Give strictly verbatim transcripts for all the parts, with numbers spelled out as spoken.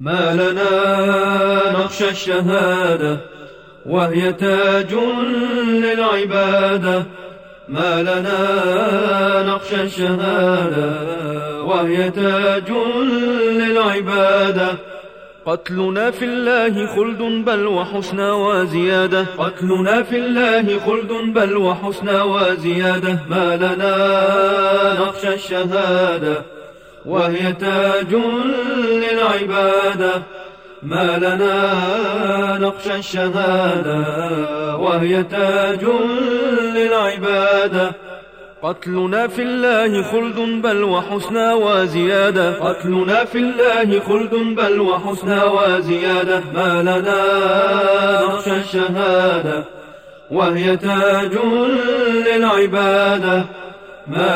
ما لنا نخشى الشهادة وهي تاج للعبادة. ما لنا نخشى الشهادة وهي تاج للعبادة. قتلنا في الله خلد بل وحسنى وزيادة. قتلنا في الله خلد بل وحسنى وزيادة. ما لنا نخشى الشهادة وهي تاج للعبادة. ما لنا نخشى الشهادة وهي تاج للعبادة. قتلنا في الله خلد بل وحسنى وزيادة. قتلنا في الله خلد بل وحسنى وزيادة. ما لنا نخشى الشهادة وهي تاج للعبادة. ما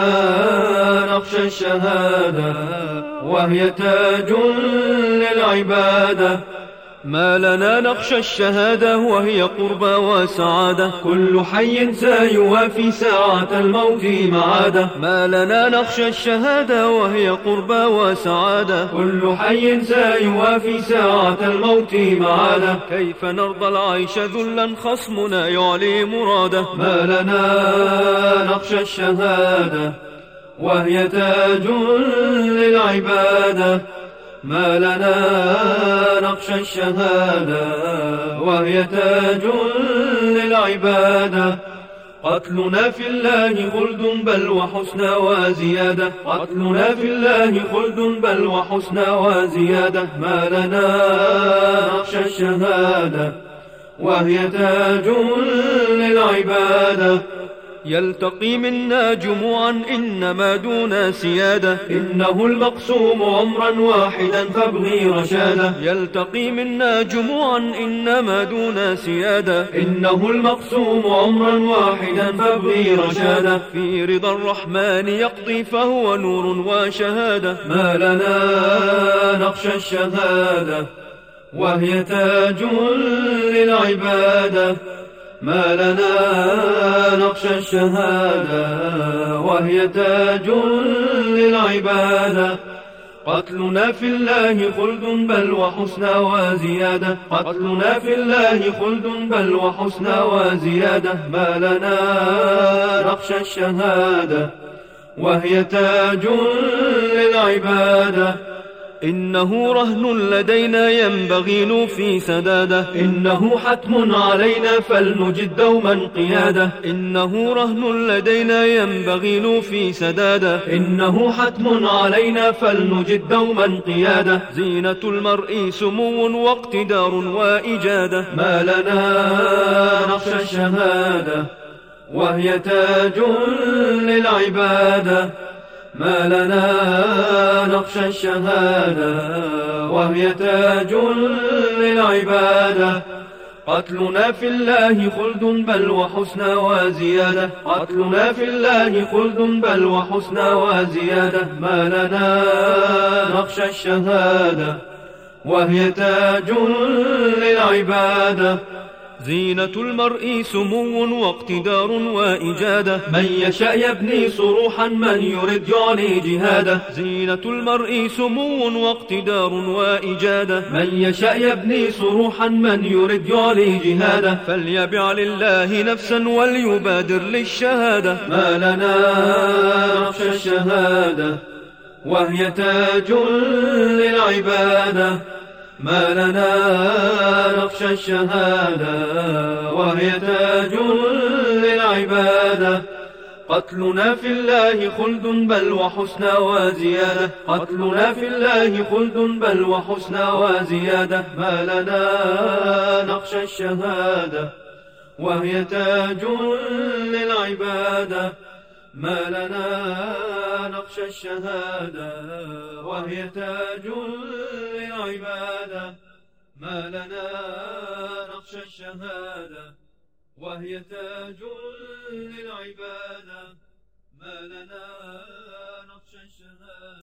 لنا نخشى الشهادة وهي تاج للعبادة. ما لنا نخشى الشهادة وهي قربى وسعادة. كل حي سيوافي ساعة الموت معادة. ما لنا نخشى الشهادة وهي قربى وسعادة. كل حي سيوافي ساعة الموت معادة. كيف نرضى العيش ذلا خصمنا يعلي مراده. ما لنا نخشى الشهادة وهي تاج للعبادة. ما لنا نخشى الشهادة وهي تاج للعبادة. قتلنا في الله خلد بل وحسنى وزيادة. قتلنا في الله خلد بل وحسنى وزيادة. ما لنا نخشى الشهادة وهي تاج للعبادة. يلتقي منا جموعا إنما دون سيادة. إنه المقسوم عمرا واحدا فابغي رشادا. يلتقي منا جموعا إنما دون سيادة. إنه المقسوم عمرا واحدا فابغي رشادا. في رضا الرحمن يقضي فهو نور وشهادة. ما لنا نخشى الشهادة وهي تاج للعبادة. ما لنا نخشى الشهادة وهي تاج للعبادة. قتلنا في الله خلد بل وحسنى وزيادة. قتلنا في الله خلد بل وحسنى وزيادة. ما لنا نخشى الشهادة وهي تاج للعبادة. إنه رهن لدينا ينبغي نوفي سداده. إنه حتم علينا فلنجد دوما قيادة. إنه رهن لدينا ينبغي نوفي سداده. إنه حتم علينا فلنجد دوما قيادة. زينة المرء سمو واقتدار وإجادة. ما لنا نخشى الشهادة وهي تاج للعبادة. ما لنا نخشى الشهادة وهي تاج للعبادة. قتلنا في الله خلد بل وحسنى وزيادة. قتلنا في الله خلد بل وحسنى وزيادة. ما لنا نخشى الشهادة وهي تاج للعبادة. زينة المرء سمو واقتدار وإجادة. من يشاء يبني صروحا من يرد يعلي جهاده. زينة المرء سمو واقتدار وإجادة. من يشاء يبني صروحا من يرد يعلي جهاده. فليبع لله نفسا وليبادر للشهادة. ما لنا نخشى الشهادة وهي تاج للعبادة. ما لنا نخشى الشهادة وهي تاج للعبادة. قتلنا في الله خلد بل وحسنى وزيادة. قتلنا في الله خلد بل وحسنى وزيادة. ما لنا نخشى الشهادة وهي تاج للعبادة. ما لنا نخشى الشهادة وهي تاج للعبادة. ما لنا نخشى الشهادة وهي تاج للعبادة. ما لنا نخشى الشهادة.